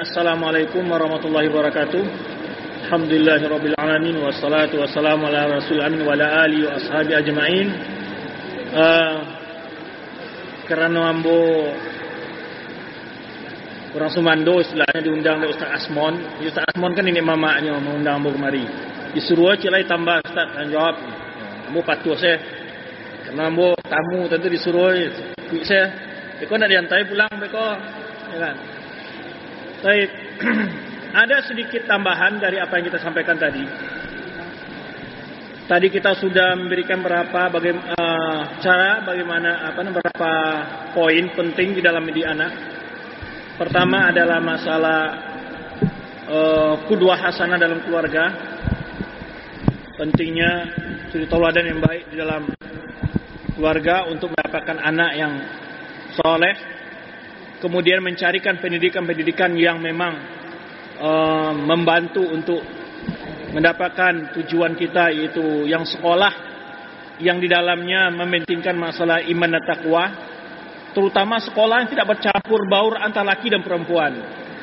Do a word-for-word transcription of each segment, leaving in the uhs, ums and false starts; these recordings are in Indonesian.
Assalamualaikum warahmatullahi wabarakatuh. Alhamdulillahirabbil alamin wassalatu wassalamu ala rasul amin wa ala alihi wa ashabi ajmain. Uh, kerana ambo orang Sumando istilahnya diundang oleh Ustaz Asmon. Ustaz Asmon kan ini mamaknya mengundang ambo kemari. Disuruh cilai tambah Ustaz dan jawab. Ambo patuh saya. Karena ambo tamu tentu disuruh kuik saya. Beko nak diantai pulang beko. Ya kan? Baik. Ada sedikit tambahan dari apa yang kita sampaikan tadi. Tadi kita sudah memberikan beberapa bagaimana uh, cara bagaimana apa beberapa poin penting di dalam mendidik anak. Pertama adalah masalah uh, qudwah hasanah dalam keluarga. Pentingnya suri tauladan yang baik di dalam keluarga untuk mendapatkan anak yang soleh. Kemudian mencarikan pendidikan-pendidikan yang memang uh, membantu untuk mendapatkan tujuan kita, yaitu yang sekolah yang di dalamnya mementingkan masalah iman dan taqwa, terutama sekolah yang tidak bercampur baur antara laki dan perempuan.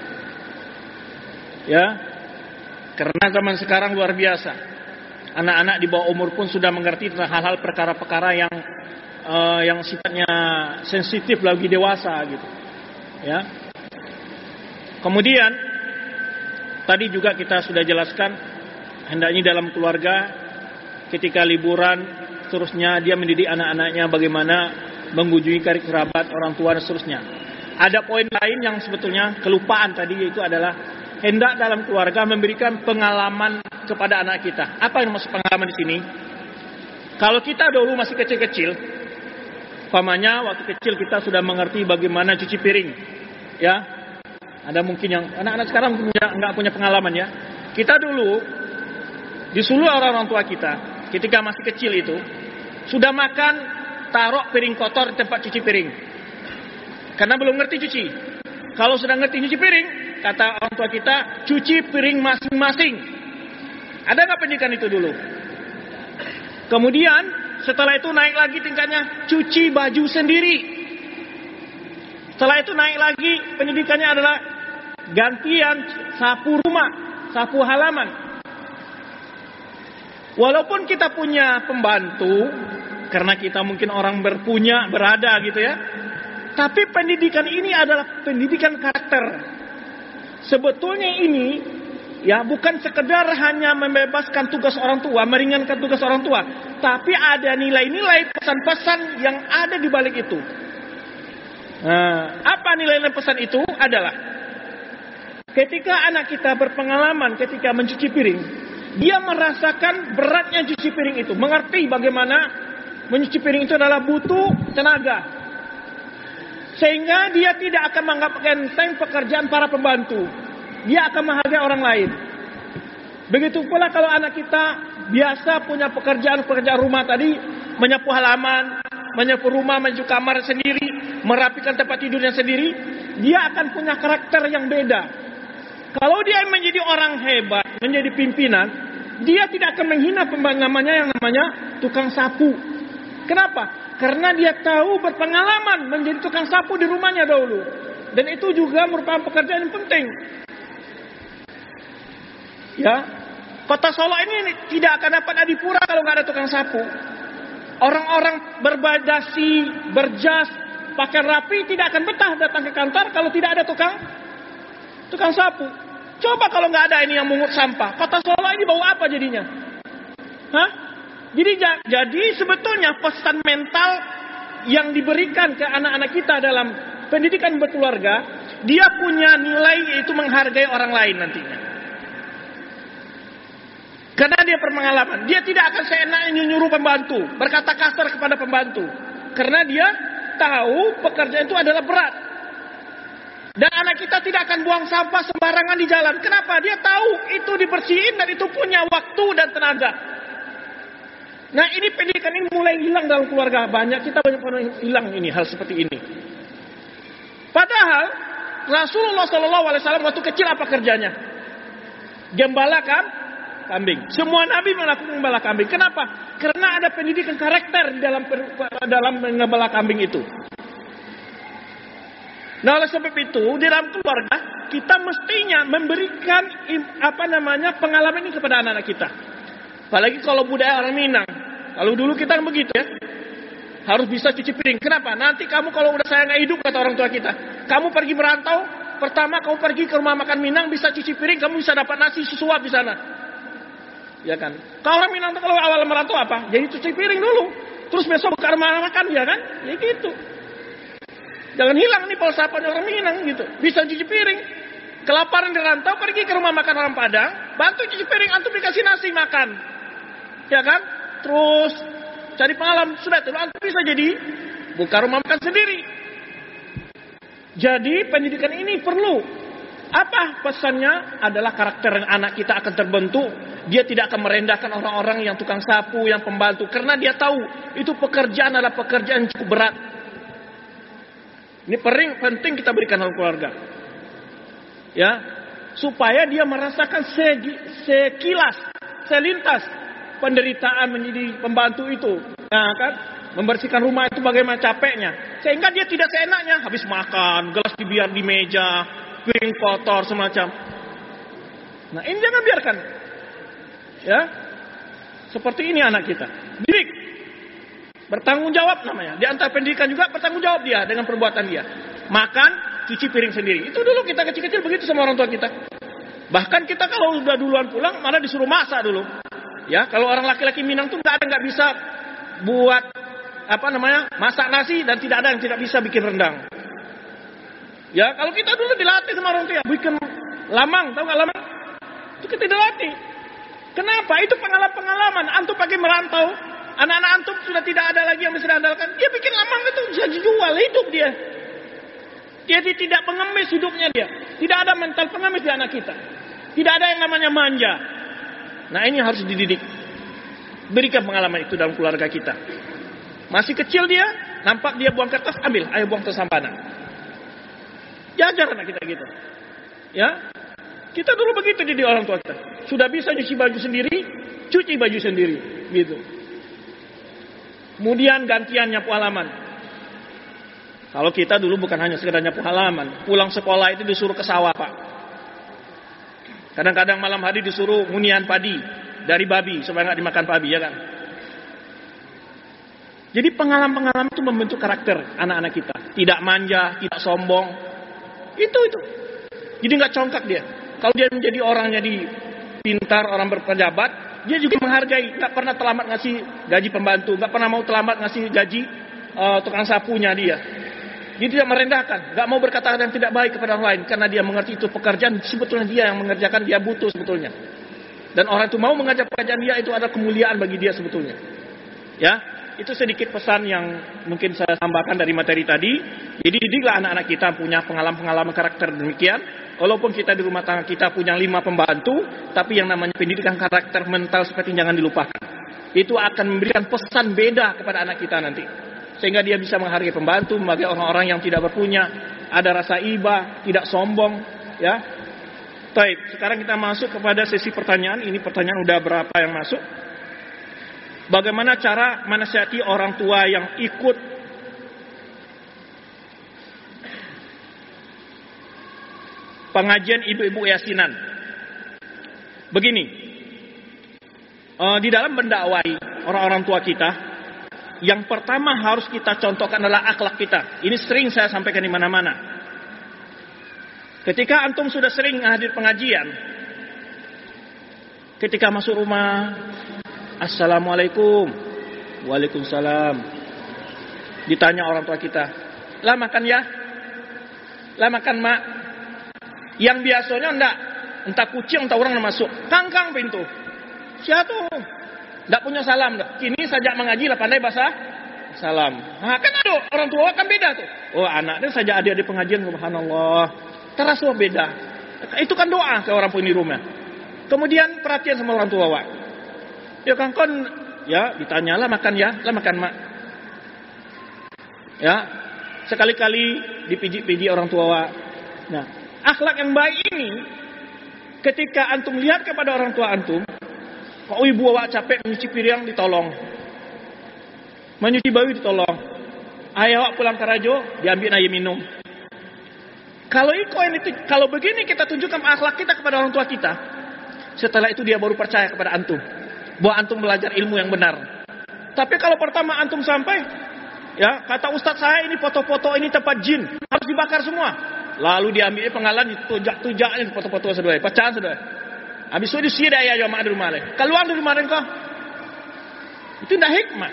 Ya, karena zaman sekarang luar biasa. Anak-anak di bawah umur pun sudah mengerti tentang hal-hal perkara-perkara yang uh, yang sifatnya sensitif bagi dewasa gitu. Ya. Kemudian tadi juga kita sudah jelaskan hendaknya dalam keluarga ketika liburan seterusnya dia mendidik anak-anaknya bagaimana mengunjungi karib kerabat, orang tua dan seterusnya. Ada poin lain yang sebetulnya kelupaan tadi, yaitu adalah hendak dalam keluarga memberikan pengalaman kepada anak kita. Apa yang maksud pengalaman di sini? Kalau kita dulu masih kecil-kecil, pamannya waktu kecil kita sudah mengerti bagaimana cuci piring, ya. Ada mungkin yang anak-anak sekarang punya, nggak punya pengalaman ya. Kita dulu disuruh orang-orang tua kita ketika masih kecil itu sudah makan taruh piring kotor di tempat cuci piring, karena belum ngerti cuci. Kalau sudah ngerti cuci piring, kata orang tua kita, cuci piring masing-masing. Ada nggak pendidikan itu dulu? Kemudian setelah itu naik lagi tingkatnya, cuci baju sendiri. Setelah itu naik lagi pendidikannya adalah gantian sapu rumah, sapu halaman. Walaupun kita punya pembantu, karena kita mungkin orang berpunya, berada gitu ya. Tapi pendidikan ini adalah pendidikan karakter. Sebetulnya ini ya bukan sekedar hanya membebaskan tugas orang tua, meringankan tugas orang tua, tapi ada nilai-nilai pesan-pesan yang ada di balik itu. Nah, apa nilai-nilai pesan itu? Adalah ketika anak kita berpengalaman ketika mencuci piring, dia merasakan beratnya cuci piring itu, mengerti bagaimana mencuci piring itu adalah butuh tenaga, sehingga dia tidak akan menganggap enteng pekerjaan para pembantu. Dia akan menghargai orang lain. Begitu pula kalau anak kita biasa punya pekerjaan-pekerjaan rumah tadi, menyapu halaman, menyapu rumah, mencuci kamar sendiri, merapikan tempat tidurnya sendiri, dia akan punya karakter yang beda. Kalau dia menjadi orang hebat, menjadi pimpinan, dia tidak akan menghina namanya yang namanya tukang sapu. Kenapa? Karena dia tahu berpengalaman menjadi tukang sapu di rumahnya dahulu. Dan itu juga merupakan pekerjaan yang penting. Ya, kota Solo ini tidak akan dapat adipura kalau nggak ada tukang sapu. Orang-orang berbadasi, berjas, pakai rapi tidak akan betah datang ke kantor kalau tidak ada tukang tukang sapu. Coba kalau nggak ada ini yang mungut sampah, kota Solo ini bau apa jadinya? Hah? Jadi jadi sebetulnya pesan mental yang diberikan ke anak-anak kita dalam pendidikan berkeluarga, dia punya nilai yaitu menghargai orang lain nantinya. Karena dia berpengalaman, dia tidak akan seenaknya nyuruh pembantu, berkata kasar kepada pembantu. Karena dia tahu pekerjaan itu adalah berat. Dan anak kita tidak akan buang sampah sembarangan di jalan. Kenapa? Dia tahu itu dibersihin dan itu punya waktu dan tenaga. Nah, ini pendidikan ini mulai hilang dalam keluarga. Banyak kita banyak orang hilang ini hal seperti ini. Padahal Rasulullah shallallahu alaihi wasallam waktu kecil apa kerjanya? Gembala kan? Kambing. Semua nabi melakukan gembala kambing. Kenapa? Karena ada pendidikan karakter di dalam dalam gembala kambing itu. Nah, oleh sebab itu di dalam keluarga kita mestinya memberikan apa namanya pengalaman ini kepada anak-anak kita. Apalagi kalau budaya orang Minang. Kalau dulu kita kan begitu ya. Harus bisa cuci piring. Kenapa? Nanti kamu kalau udah saya nggak hidup, kata orang tua kita. Kamu pergi merantau, pertama kamu pergi ke rumah makan Minang, bisa cuci piring, kamu bisa dapat nasi susuap di sana. Ya kan? Kalau orang Minang tuh kalau awal merantau apa? Jadi cuci piring dulu. Terus besok buka rumah makan, ya kan? Ya gitu. Jangan hilang nih falsafahnya orang Minang gitu. Bisa cuci piring. Kelaparan di rantau, pergi ke rumah makan orang Padang, bantu cuci piring, antum dikasih nasi makan. Ya kan? Terus cari pengalaman, sudah itu antum bisa jadi buka rumah makan sendiri. Jadi pendidikan ini perlu. Apa pesannya? Adalah karakter anak kita akan terbentuk. Dia tidak akan merendahkan orang-orang yang tukang sapu, yang pembantu, karena dia tahu itu pekerjaan adalah pekerjaan yang cukup berat. Ini penting penting kita berikan dalam keluarga. Ya, supaya dia merasakan segi, sekilas, selintas penderitaan menjadi pembantu itu, ya kan? Membersihkan rumah itu bagaimana capeknya, sehingga dia tidak seenaknya habis makan, gelas dibiar di meja, piring kotor semacam. Nah, ini jangan biarkan. Ya, seperti ini anak kita. Didik, bertanggung jawab namanya. Di antara pendidikan juga bertanggung jawab dia dengan perbuatan dia. Makan, cuci piring sendiri. Itu dulu kita kecil-kecil begitu sama orang tua kita. Bahkan kita kalau udah duluan pulang, malah disuruh masak dulu. Ya, kalau orang laki-laki Minang tuh nggak ada nggak bisa buat apa namanya masak nasi, dan tidak ada yang tidak bisa bikin rendang. Ya, kalau kita dulu dilatih sama orang tua, bikin lamang, tahu nggak lamang? Itu kita dilatih. Kenapa? Itu pengalaman-pengalaman. Antum pakai merantau, anak-anak antum sudah tidak ada lagi yang bisa diandalkan. Dia bikin lamang itu bisa dijual, hidup dia. Dia tidak pengemis hidupnya dia. Tidak ada mental pengemis di anak kita. Tidak ada yang namanya manja. Nah, ini harus dididik. Berikan pengalaman itu dalam keluarga kita. Masih kecil dia, nampak dia buang kertas, ambil, ayo buang ke sampana. Diajar anak kita gitu. Ya, kita dulu begitu di orang tua kita. Sudah bisa cuci baju sendiri, cuci baju sendiri, gitu. Kemudian gantian nyapu halaman. Kalau kita dulu bukan hanya sekedar nyapu halaman, pulang sekolah itu disuruh ke sawah, Pak. Kadang-kadang malam hari disuruh ngunian padi dari babi supaya nggak dimakan babi, ya kan? Jadi pengalaman-pengalaman itu membentuk karakter anak-anak kita. Tidak manja, tidak sombong. Itu itu. Jadi nggak congkak dia. Kalau dia menjadi orang jadi pintar, orang berpejabat, dia juga menghargai. Nggak pernah terlambat ngasih gaji pembantu, nggak pernah mau terlambat ngasih gaji uh, tukang sapunya dia. Dia tidak merendahkan, nggak mau berkata yang tidak baik kepada orang lain, karena dia mengerti itu pekerjaan sebetulnya dia yang mengerjakan, dia butuh sebetulnya. Dan orang itu mau mengajar pekerjaan dia, itu adalah kemuliaan bagi dia sebetulnya. Ya, itu sedikit pesan yang mungkin saya tambahkan dari materi tadi. Jadi didiklah anak-anak kita punya pengalaman-pengalaman karakter demikian. Walaupun kita di rumah tangga kita punya lima pembantu, tapi yang namanya pendidikan karakter mental seperti jangan dilupakan. Itu akan memberikan pesan beda kepada anak kita nanti. Sehingga dia bisa menghargai pembantu, menghargai orang-orang yang tidak berpunya, ada rasa iba, tidak sombong, ya. Baik, sekarang kita masuk kepada sesi pertanyaan. Ini pertanyaan udah berapa yang masuk? Bagaimana cara menasihati orang tua yang ikut pengajian ibu-ibu yasinan? Begini, uh, di dalam mendakwai orang-orang tua kita, yang pertama harus kita contohkan adalah akhlak kita. Ini sering saya sampaikan di mana-mana. Ketika antum sudah sering hadir pengajian, ketika masuk rumah, Assalamualaikum, Waalaikumsalam. Ditanya orang tua kita, lah makan ya? Lah makan mak? Yang biasanya enggak, entah kucing entah orang yang masuk, kangkang pintu. Siapa? Tidak punya salam. Kini sajak mengaji lah pandai bahasa salam. Nah, kan ada orang tua kan beda tuh. Oh, anaknya sajak ada di pengajian, subhanallah. Terasa beda. Itu kan doa ke orang penghuni rumah. Kemudian perhatian sama orang tua. Wak. Ya kan kon ya ditanyalah makan ya, lah makan mak. Ya, sekali-kali dipijik-pijik orang tua. Wak. Nah, akhlak yang baik ini ketika antum lihat kepada orang tua antum, kok ibu awak capek menyuci piring ditolong, menyuci baju ditolong, ayah awak pulang karajo diambil air minum. Kalau ikoin itu, kalau begini kita tunjukkan akhlak kita kepada orang tua kita, setelah itu dia baru percaya kepada antum, bahwa antum belajar ilmu yang benar. Tapi kalau pertama antum sampai, ya kata ustadz saya ini foto-foto ini tempat jin, harus dibakar semua. Lalu diambil pengalaman, tujak-tujak ini foto-foto saudara, pecahan saudara. Habis itu disida ya jamaah di rumah lain. Keluar dari rumah lain kok. Itu tidak hikmah.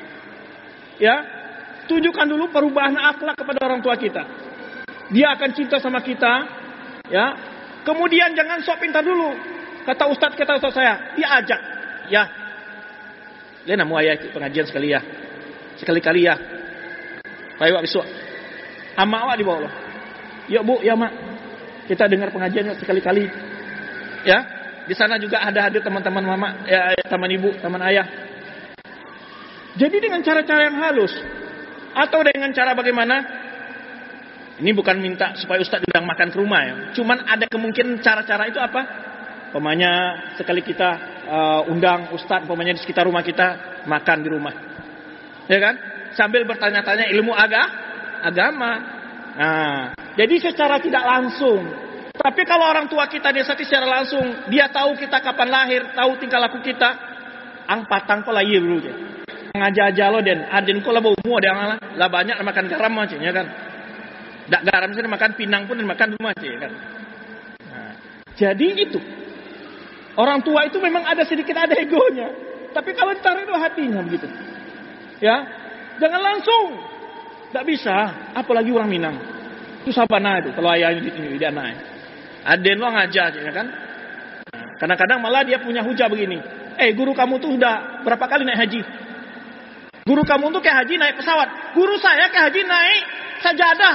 Ya, tunjukkan dulu perubahan akhlak kepada orang tua kita. Dia akan cinta sama kita, ya. Kemudian jangan sok pintar dulu. Kata ustadz, kata ustadz saya, dia ajak, ya. Dia nak mau ayah pengajian sekali ya, sekali-kali ya. Ayo abis itu, ama awak di bawah. Ya bu, ya mak, kita dengar pengajian sekali-kali, ya. Di sana juga ada hadir teman-teman mama, ya, teman ibu, teman ayah. Jadi dengan cara-cara yang halus, atau dengan cara bagaimana? Ini bukan minta supaya ustadz undang makan ke rumah ya. Cuman ada kemungkinan cara-cara itu apa? Pemanya sekali kita uh, undang ustadz, pemanya di sekitar rumah kita makan di rumah, ya kan? Sambil bertanya-tanya ilmu aga, agama. Nah, jadi secara tidak langsung. Tapi kalau orang tua kita desati secara langsung, dia tahu kita kapan lahir, tahu tingkah laku kita, ang patang pola iya dulu ya. Ngaja-aja lo den, aden ko lah bau mu ada lah banyak makan garam aja, ya kan? Dak garam sih makan pinang pun makan rumah aja, ya kan? Nah, jadi itu. Orang tua itu memang ada sedikit ada egonya. Tapi kalau ditaruh itu hatinya begitu. Ya, jangan langsung. Tidak bisa. Apalagi orang Minang. Itu sabana itu. Kalau ayahnya ditunjuk dia naik. Aden lo ngajar, ya kan? Nah, kadang-kadang malah dia punya hujah begini. Eh, guru kamu tuh udah berapa kali naik haji? Guru kamu tuh kayak haji naik pesawat. Guru saya kayak haji naik sajadah.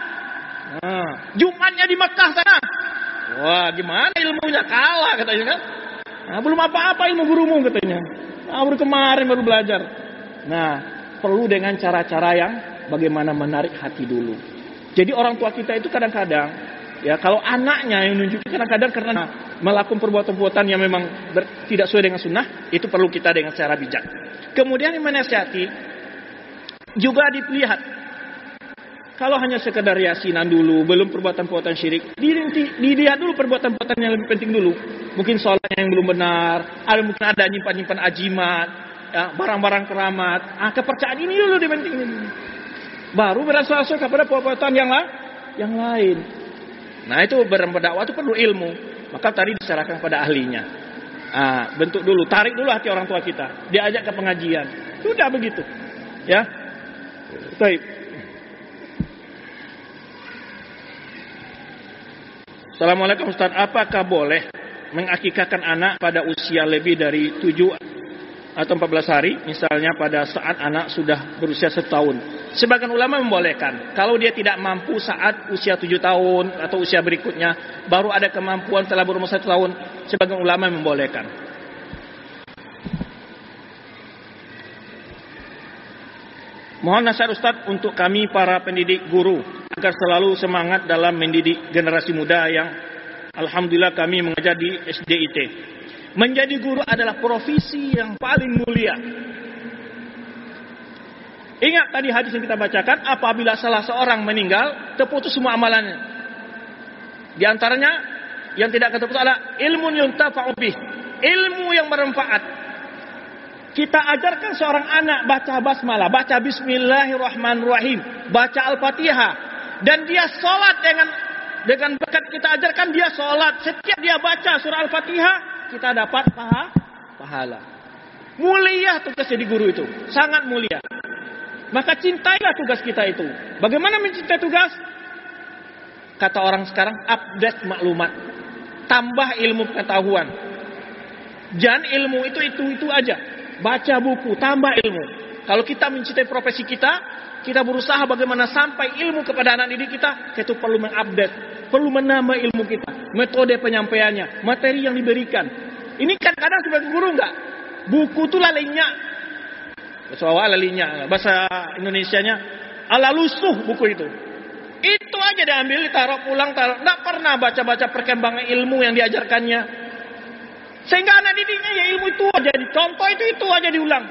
Nah, Jumatnya di Mekah sana. Wah, gimana ilmunya kalah katanya kan? Nah, belum apa-apa ilmu gurumu katanya. Nah, baru kemarin baru belajar. Nah, perlu dengan cara-cara yang bagaimana menarik hati dulu. Jadi orang tua kita itu kadang-kadang, ya kalau anaknya yang menunjukkan kadang-kadang karena melakukan perbuatan-perbuatan yang memang ber, tidak sesuai dengan sunnah, itu perlu kita dengan secara bijak. Kemudian yang menasihati juga dilihat. Kalau hanya sekedar yasinan dulu, belum perbuatan-perbuatan syirik, dilihat dulu perbuatan-perbuatan yang lebih penting dulu. Mungkin sholatnya yang belum benar, ada mungkin ada nyimpan-nyimpan ajimat, ya, barang-barang keramat. Ah, kepercayaan ini dulu dipentingin. Baru berasal-asal kepada perbuatan yang, la yang lain. Nah itu berdakwah itu perlu ilmu. Maka tadi diserahkan kepada ahlinya. Ah, bentuk dulu, tarik dulu hati orang tua kita. Diajak ke pengajian. Sudah begitu. Ya. Baik. Assalamualaikum Ustaz, apakah boleh mengakikahkan anak pada usia lebih dari tujuh atau empat belas hari, misalnya pada saat anak sudah berusia setahun? Sebagian ulama membolehkan. Kalau dia tidak mampu saat usia tujuh tahun atau usia berikutnya, baru ada kemampuan setelah berumur satu tahun, sebagian ulama membolehkan. Mohon nasihat Ustaz untuk kami para pendidik guru agar selalu semangat dalam mendidik generasi muda yang alhamdulillah kami mengajar di S D I T. Menjadi guru adalah profesi yang paling mulia. Ingat tadi hadis yang kita bacakan, apabila salah seorang meninggal, terputus semua amalannya. Di antaranya yang tidak terputus adalah ilmu yuntafa'u bih, ilmu yang bermanfaat. Kita ajarkan seorang anak baca basmalah, baca bismillahirrahmanirrahim, baca al-fatihah, dan dia sholat dengan dengan berkat kita ajarkan dia sholat. Setiap dia baca surah al-fatihah, kita dapat paha, pahala. Mulia tugas jadi guru itu, sangat mulia. Maka cintailah tugas kita itu. Bagaimana mencintai tugas? Kata orang sekarang, update maklumat, tambah ilmu pengetahuan. Jangan ilmu itu itu itu aja. Baca buku, tambah ilmu. Kalau kita mencintai profesi kita, kita berusaha bagaimana sampai ilmu kepada anak didik kita, kita perlu mengupdate, perlu menambah ilmu kita, metode penyampaiannya, materi yang diberikan. Ini kan kadang sebagai guru enggak, buku itu lalinya, bahasa lalinya, bahasa Indonesianya ala lusuh buku itu. Itu aja diambil, ditaruh pulang, taruh. Enggak pernah baca-baca perkembangan ilmu yang diajarkannya. Sehingga anak didiknya ya ilmu itu aja, contoh itu itu aja diulang.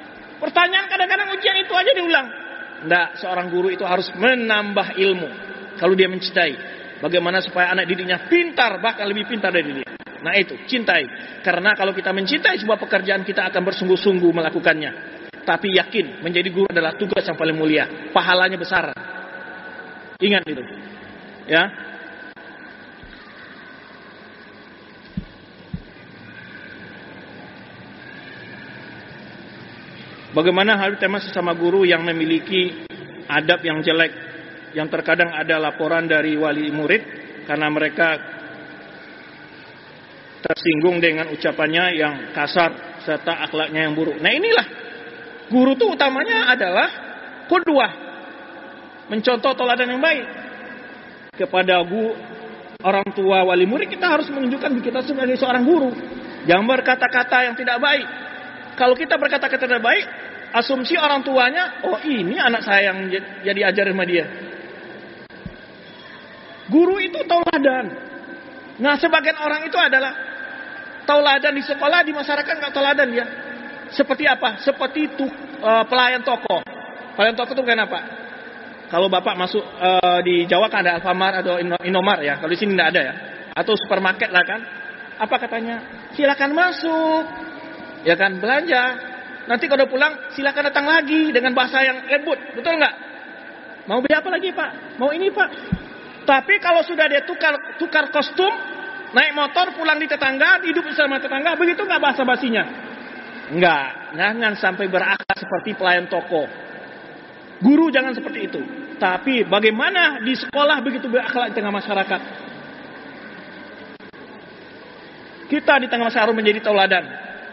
Pertanyaan kadang-kadang ujian itu aja diulang. Enggak, seorang guru itu harus menambah ilmu. Kalau dia mencintai, bagaimana supaya anak didiknya pintar, bahkan lebih pintar dari dia. Nah itu, cintai. Karena kalau kita mencintai sebuah pekerjaan, kita akan bersungguh-sungguh melakukannya. Tapi yakin, menjadi guru adalah tugas yang paling mulia. Pahalanya besar. Ingat itu. Ya. Bagaimana hal tema sesama guru yang memiliki adab yang jelek, yang terkadang ada laporan dari wali murid karena mereka tersinggung dengan ucapannya yang kasar serta akhlaknya yang buruk. Nah inilah, guru itu utamanya adalah qudwah, mencontoh teladan yang baik. Kepada guru, orang tua, wali murid, kita harus menunjukkan kita sebagai seorang guru. Jangan berkata-kata yang tidak baik. Kalau kita berkata-kata tidak baik, asumsi orang tuanya, oh ini anak saya yang jadi ajar sama dia. Guru itu tauladan. Nah sebagian orang itu adalah tauladan di sekolah, di masyarakat nggak tauladan dia. Seperti apa? Seperti itu uh, pelayan toko. Pelayan toko itu kan apa? Kalau bapak masuk uh, di Jawa kan ada Alfamart atau Indomart ya. Kalau di sini nggak ada ya. Atau supermarket lah kan. Apa katanya? Silakan masuk. Ya kan, belanja. Nanti kalau pulang silakan datang lagi dengan bahasa yang lembut. Betul nggak? Mau beli apa lagi pak? Mau ini pak? Tapi kalau sudah dia tukar tukar kostum, naik motor pulang di tetangga, hidup bersama tetangga, begitu nggak bahasa basinya? Enggak, jangan sampai berakhlak seperti pelayan toko. Guru jangan seperti itu. Tapi bagaimana di sekolah begitu berakhlak di tengah masyarakat? Kita di tengah masyarakat harus menjadi tauladan.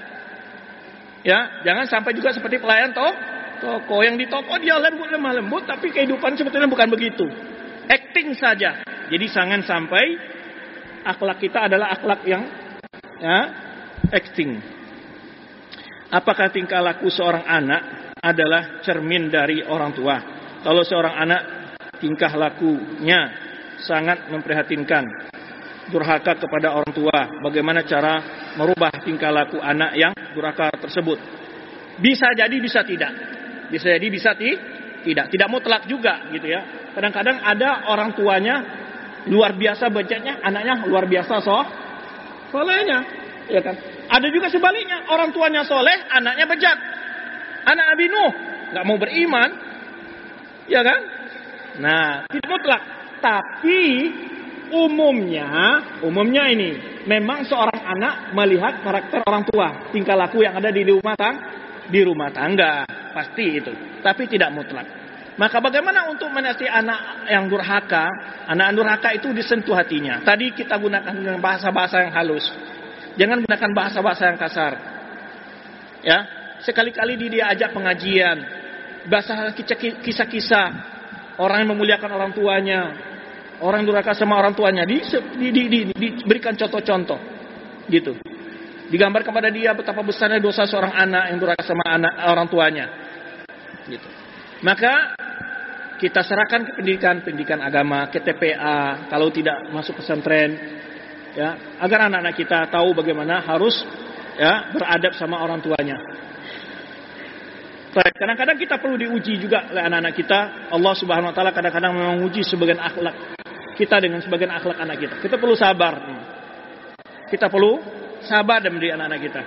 Ya, jangan sampai juga seperti pelayan toko. Toko yang di toko dia lembut lemah lembut, tapi kehidupan sebetulnya bukan begitu. Acting saja. Jadi jangan sampai akhlak kita adalah akhlak yang ya, acting. Apakah tingkah laku seorang anak adalah cermin dari orang tua? Kalau seorang anak tingkah lakunya sangat memprihatinkan, durhaka kepada orang tua, bagaimana cara merubah tingkah laku anak yang durhaka tersebut? Bisa jadi, bisa tidak. Bisa jadi, bisa ti, tidak. Tidak mutlak juga gitu ya. Kadang-kadang ada orang tuanya luar biasa bejatnya, anaknya luar biasa soh, solehnya, ya kan? Ada juga sebaliknya, orang tuanya soleh, anaknya bejat. Anak Nabi Nuh nggak mau beriman, ya kan? Nah, tidak mutlak. Tapi umumnya, umumnya ini memang seorang anak melihat karakter orang tua, tingkah laku yang ada di rumah tangga, di rumah tangga, pasti itu. Tapi tidak mutlak. Maka bagaimana untuk menasihati anak yang durhaka? Anak yang durhaka itu disentuh hatinya. Tadi kita gunakan dengan bahasa-bahasa yang halus. Jangan gunakan bahasa-bahasa yang kasar. Ya, sekali-kali dia ajak pengajian, bahasa kisah-kisah orang yang memuliakan orang tuanya, orang durhaka sama orang tuanya, di, di, di, di, diberikan contoh-contoh, gitu. Digambar kepada dia betapa besarnya dosa seorang anak yang durhaka sama anak orang tuanya, gitu. Maka kita serahkan ke pendidikan, pendidikan agama, ke T P A, kalau tidak masuk pesantren, ya, agar anak-anak kita tahu bagaimana harus ya beradab sama orang tuanya. Kadang-kadang kita perlu diuji juga oleh anak-anak kita. Allah Subhanahu Wa Taala kadang-kadang memang menguji sebagian akhlak kita dengan sebagian akhlak anak kita. Kita perlu sabar. Kita perlu sabar dan mendidik anak-anak kita.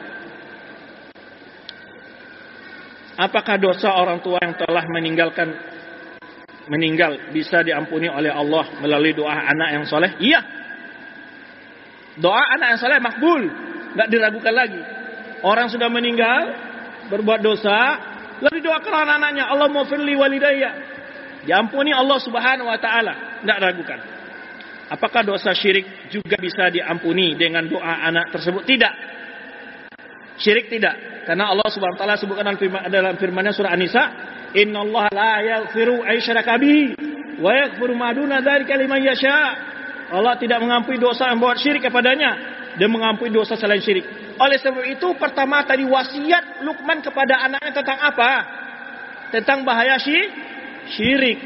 Apakah dosa orang tua yang telah meninggalkan meninggal bisa diampuni oleh Allah melalui doa anak yang soleh? Iya. Doa anak yang soleh makbul, nggak diragukan lagi. Orang sudah meninggal berbuat dosa, lalu doakan anak-anaknya, Allahumma firli walidayya, diampuni Allah Subhanahu Wa Taala, nggak ragukan. Apakah dosa syirik juga bisa diampuni dengan doa anak tersebut? Tidak. Syirik tidak. Karena Allah Subhanahu Wa Taala sebutkan dalam firman-Nya surah An-Nisa, "Innallaha la yaghfiru ayyushraka bihi wa yaghfiru ma duna dzalika liman yasha." Allah tidak mengampuni dosa yang buat syirik kepadanya dan mengampuni dosa selain syirik. Oleh sebab itu pertama tadi wasiat Luqman kepada anaknya tentang apa? Tentang bahaya syirik.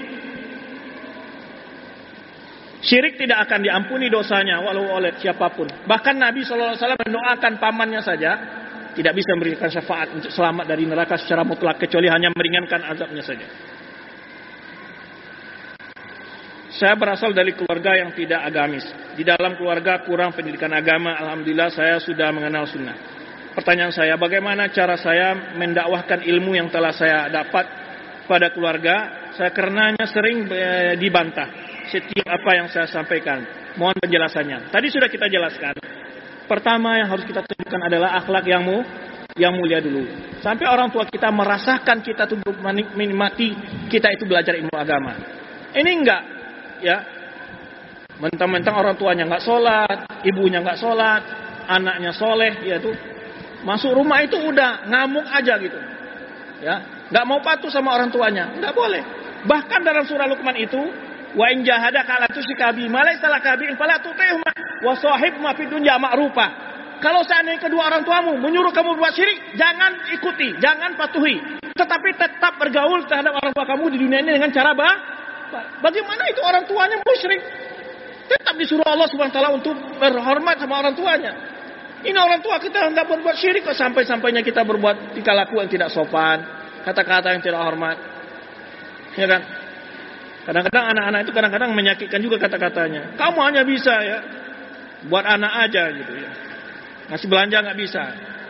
Syirik tidak akan diampuni dosanya walau oleh siapapun. Bahkan Nabi shallallahu alaihi wasallam mendoakan pamannya saja tidak bisa memberikan syafaat untuk selamat dari neraka secara mutlak kecuali hanya meringankan azabnya saja. Saya berasal dari keluarga yang tidak agamis. Di dalam keluarga kurang pendidikan agama. Alhamdulillah saya sudah mengenal sunnah. Pertanyaan saya, bagaimana cara saya mendakwahkan ilmu yang telah saya dapat pada keluarga? Saya karenanya sering e, dibantah setiap apa yang saya sampaikan. Mohon penjelasannya. Tadi sudah kita jelaskan. Pertama yang harus kita tunjukkan adalah akhlak yang mu, yang mulia dulu. Sampai orang tua kita merasakan kita tuh menikmati kita itu belajar ilmu agama. Ini enggak, ya. Mentang-mentang orang tuanya enggak sholat, ibunya enggak sholat, anaknya soleh, ya tuh. Masuk rumah itu udah ngamuk aja gitu. Ya, enggak mau patuh sama orang tuanya, enggak boleh. Bahkan dalam surah Luqman itu, wa in jahadaka ala tusyrika bi ma laysa laka bihi fala tuti'huma wa sahibhuma fid dunya ma'rufa. Kalau seandainya kedua orang tuamu menyuruh kamu buat syirik, jangan ikuti, jangan patuhi. Tetapi tetap bergaul terhadap orang tua kamu di dunia ini dengan cara bah, bagaimana itu orang tuanya musyrik? Tetap disuruh Allah Subhanahu wa taala untuk berhormat sama orang tuanya. Ini orang tua kita enggak berbuat syirik kok, sampai-sampainya kita berbuat tingkah laku yang tidak sopan, kata-kata yang tidak hormat. Ya kan? Kadang-kadang anak-anak itu kadang-kadang menyakitkan juga kata-katanya. Kamu hanya bisa ya buat anak aja gitu ya. Ngasih belanja nggak bisa.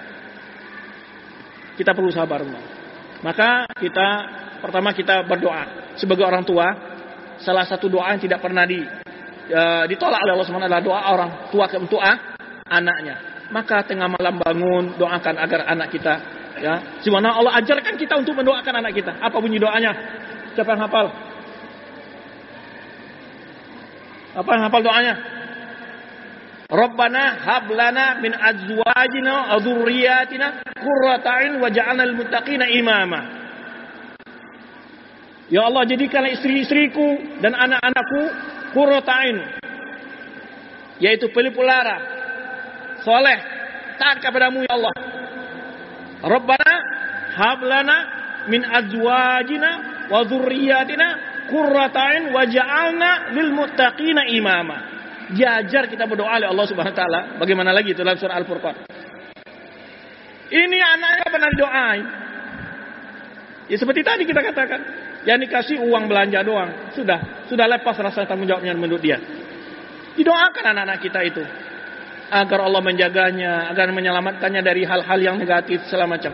Kita perlu sabar. Maka kita pertama kita berdoa sebagai orang tua. Salah satu doa yang tidak pernah di, e, ditolak oleh Allah Subhanahu wa taala adalah doa orang tua untuk anaknya. Maka tengah malam bangun doakan agar anak kita, ya, dimana Allah ajarkan kita untuk mendoakan anak kita. Apa bunyi doanya? Siapa yang hafal? Apa yang hafal doanya? Rabbana hablana min azwajina wa dzurriyyatina qurrata a'yun waj'alna lil muttaqina imama. Ya Allah, jadikanlah istri-istriku dan anak-anakku qurrata a'yun, yaitu pelipur lara, soleh, taat kepadamu ya Allah. Rabbana hablana min azwajina wa dzurriyyatina qurrata a'yun waj'alna lil muttaqina imama. Diajar kita berdoa oleh Allah Subhanahu wa taala. Bagaimana lagi itu dalam surah Al-Furqan. Ini anaknya pernah didoain. Ya seperti tadi kita katakan, yang dikasih uang belanja doang, sudah, sudah lepas rasa tanggung jawabnya menurut dia. Didoakan anak-anak kita itu agar Allah menjaganya, agar menyelamatkannya dari hal-hal yang negatif segala macam.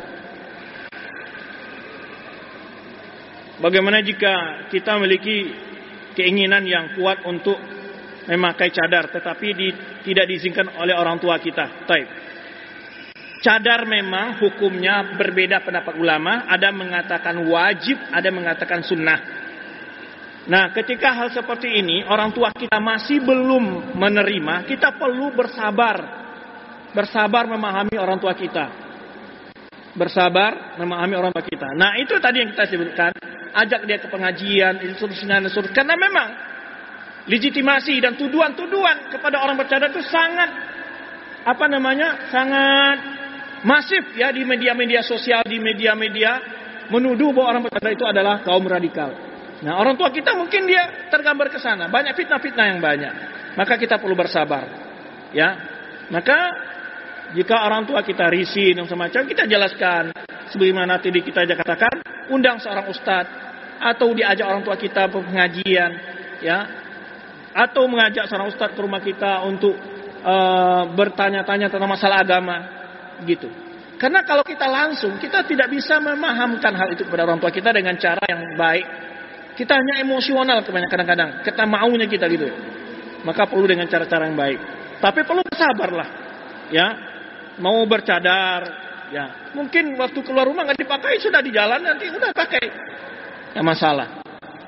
Bagaimana jika kita memiliki keinginan yang kuat untuk memakai cadar, tetapi di, tidak diizinkan oleh orang tua kita? Taib. Cadar memang hukumnya berbeda pendapat ulama. Ada mengatakan wajib, ada mengatakan sunnah. Nah, ketika hal seperti ini orang tua kita masih belum menerima, kita perlu bersabar, bersabar memahami orang tua kita, bersabar memahami orang tua kita. Nah, itu tadi yang kita sebutkan, ajak dia ke pengajian, itu seterusnya, karena memang legitimasi dan tuduhan-tuduhan kepada orang bercadar itu sangat apa namanya sangat masif ya di media-media sosial, di media-media menuduh bahwa orang bercadar itu adalah kaum radikal. Nah, orang tua kita mungkin dia tergambar ke sana, banyak fitnah-fitnah yang banyak. Maka kita perlu bersabar. Ya. Maka jika orang tua kita risih dan semacam, kita jelaskan sebagaimana tadi kita aja katakan, undang seorang ustadz atau diajak orang tua kita pengajian, ya. Atau mengajak seorang ustadz ke rumah kita untuk uh, bertanya-tanya tentang masalah agama, gitu. Karena kalau kita langsung, kita tidak bisa memahamkan hal itu kepada orang tua kita dengan cara yang baik. Kita hanya emosional kebanyakan kadang-kadang, kita maunya kita gitu. Maka perlu dengan cara-cara yang baik. Tapi perlu bersabarlah, ya. Mau bercadar, ya. Mungkin waktu keluar rumah nggak dipakai, sudah di jalan nanti udah pakai, ya masalah.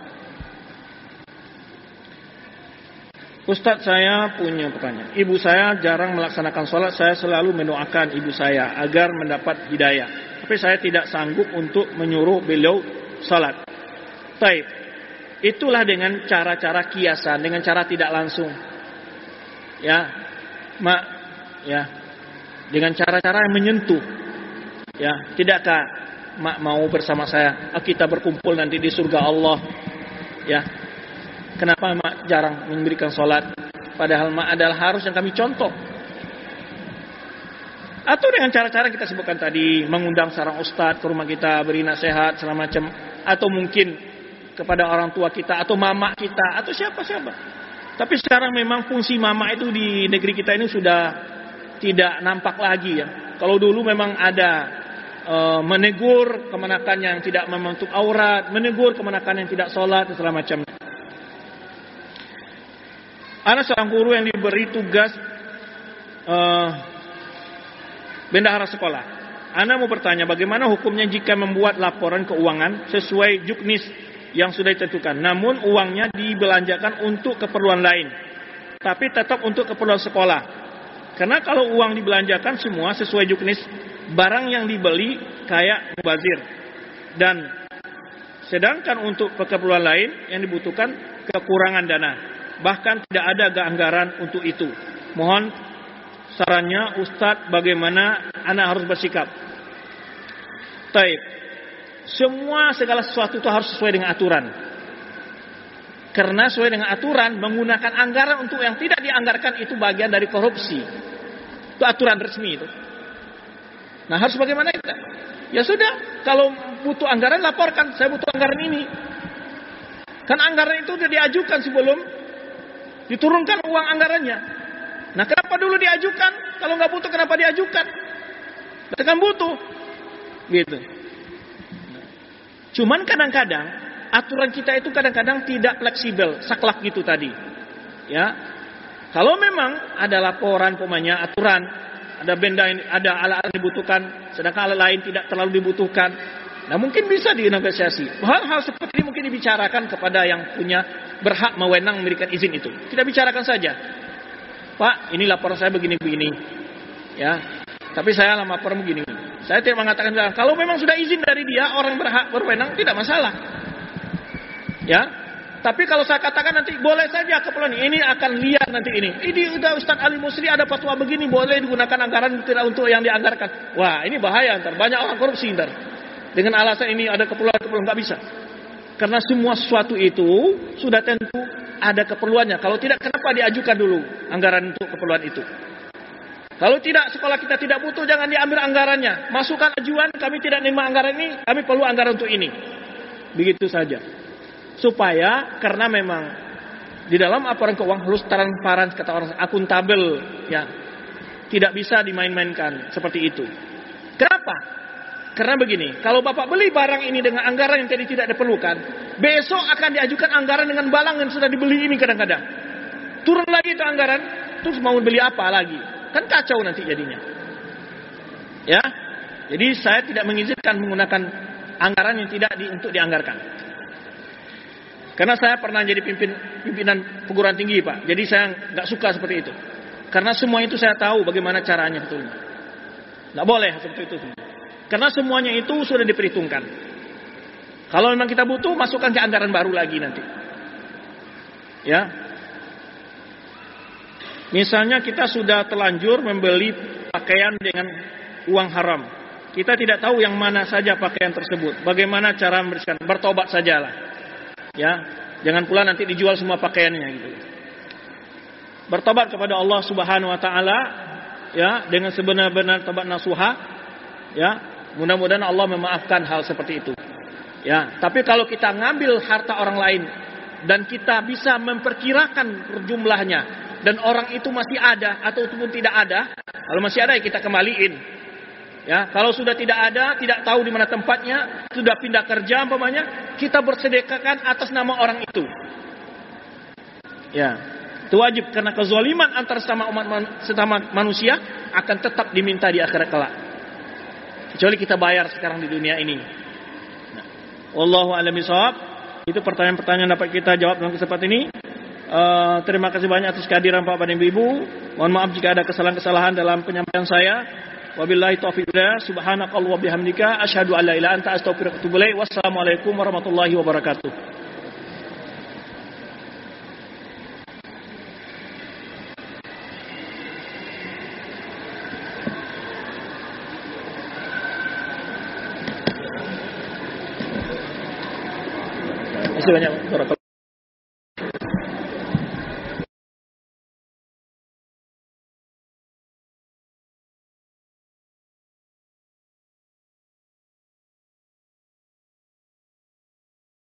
Ustadz, saya punya pertanyaan. Ibu saya jarang melaksanakan sholat. Saya selalu mendoakan ibu saya agar mendapat hidayah. Tapi saya tidak sanggup untuk menyuruh beliau sholat. Taib. Itulah dengan cara-cara kiasan, dengan cara tidak langsung. Ya, mak, ya, dengan cara-cara yang menyentuh. Ya, tidakkah mak mau bersama saya? Kita berkumpul nanti di surga Allah. Ya. Kenapa mak jarang memberikan sholat? Padahal mak adalah harus yang kami contoh. Atau dengan cara-cara kita sebutkan tadi, mengundang seorang ustadz ke rumah kita, beri nasihat, segala macam. Atau mungkin kepada orang tua kita atau mama kita atau siapa-siapa. Tapi sekarang memang fungsi mama itu di negeri kita ini sudah tidak nampak lagi ya. Kalau dulu memang ada e, menegur kemenakan yang tidak menutup aurat, menegur kemenakan yang tidak sholat dan segala macam. Ada seorang guru yang diberi tugas e, bendahara sekolah. Ana mau bertanya, bagaimana hukumnya jika membuat laporan keuangan sesuai juknis yang sudah ditentukan, namun uangnya dibelanjakan untuk keperluan lain, tapi tetap untuk keperluan sekolah. Karena kalau uang dibelanjakan semua sesuai juknis, barang yang dibeli kayak mubazir. Dan sedangkan untuk keperluan lain yang dibutuhkan kekurangan dana, bahkan tidak ada anggaran untuk itu. Mohon sarannya Ustadz, bagaimana anak harus bersikap? Taib. Semua segala sesuatu itu harus sesuai dengan aturan. Karena sesuai dengan aturan, menggunakan anggaran untuk yang tidak dianggarkan itu bagian dari korupsi. Itu aturan resmi itu. Nah, harus bagaimana kita? Ya sudah, kalau butuh anggaran laporkan, saya butuh anggaran ini. Kan anggaran itu sudah diajukan sebelum diturunkan uang anggarannya. Nah, kenapa dulu diajukan? Kalau nggak butuh, kenapa diajukan? Berarti kan butuh. Gitu. Cuman kadang-kadang aturan kita itu kadang-kadang tidak fleksibel, saklek gitu tadi. Ya. Kalau memang ada laporan pemanya aturan, ada benda yang ada alat yang dibutuhkan, sedangkan alat lain tidak terlalu dibutuhkan. Nah, mungkin bisa dinegosiasi. Hal-hal seperti ini mungkin dibicarakan kepada yang punya berhak mewenang memberikan izin itu. Kita bicarakan saja. Pak, ini laporan saya begini-begini. Ya. Tapi saya lapor begini. Saya tidak mengatakan, kalau memang sudah izin dari dia, orang berhak berwenang, tidak masalah. Ya, tapi kalau saya katakan nanti boleh saja keperluan ini akan liar nanti ini. Ini udah Ustaz Ali Musri ada fatwa begini, boleh digunakan anggaran tidak untuk yang dianggarkan. Wah, ini bahaya ntar, banyak orang korupsi ntar. Dengan alasan ini ada keperluan-keperluan, nggak bisa. Karena semua sesuatu itu sudah tentu ada keperluannya. Kalau tidak, kenapa diajukan dulu anggaran untuk keperluan itu? Kalau tidak, sekolah kita tidak butuh, jangan diambil anggarannya. Masukkan ajuan, kami tidak menerima anggaran ini, kami perlu anggaran untuk ini. Begitu saja. Supaya, karena memang di dalam laporan keuangan harus transparan, kata orang, akuntabel, ya, tidak bisa dimain-mainkan seperti itu. Kenapa? Karena begini, kalau Bapak beli barang ini dengan anggaran yang tadi tidak diperlukan, besok akan diajukan anggaran dengan balang yang sudah dibeli ini kadang-kadang. Turun lagi itu anggaran, terus mau beli apa lagi? Kan kacau nanti jadinya. Ya. Jadi saya tidak mengizinkan menggunakan anggaran yang tidak di, untuk dianggarkan. Karena saya pernah jadi pimpin, pimpinan perguruan tinggi, Pak. Jadi saya nggak suka seperti itu. Karena semua itu saya tahu bagaimana caranya betulnya. Nggak boleh seperti itu. Karena semuanya itu sudah diperhitungkan. Kalau memang kita butuh, masukkan ke anggaran baru lagi nanti. Ya. Misalnya kita sudah terlanjur membeli pakaian dengan uang haram. Kita tidak tahu yang mana saja pakaian tersebut. Bagaimana cara membersihkan? Bertobat sajalah. Ya, jangan pula nanti dijual semua pakaiannya gitu. Bertobat kepada Allah Subhanahu wa taala ya dengan sebenar-benar tobat nasuha. Ya, mudah-mudahan Allah memaafkan hal seperti itu. Ya, tapi kalau kita ngambil harta orang lain dan kita bisa memperkirakan jumlahnya, dan orang itu masih ada atau pun tidak ada, kalau masih ada ya kita kembaliin. Ya, kalau sudah tidak ada, tidak tahu di mana tempatnya, sudah pindah kerja umpamanya, kita bersedekahkan atas nama orang itu. Ya, itu wajib karena kezaliman antara sesama umat sesama manusia akan tetap diminta di akhirat kelak. Kecuali kita bayar sekarang di dunia ini. Nah, wallahu a'lam bishawab. Itu pertanyaan-pertanyaan dapat kita jawab dalam kesempatan ini. Uh, terima kasih banyak atas kehadiran Bapak dan Ibu. Mohon maaf jika ada kesalahan-kesalahan dalam penyampaian saya. Wabillahi taufiq hidayah. Subhanakallah wa bihamdika asyhadu an la ilaha illa anta astaghfiruka wa atubu ilaik. Wassalamualaikum warahmatullahi wabarakatuh. Terima kasih banyak.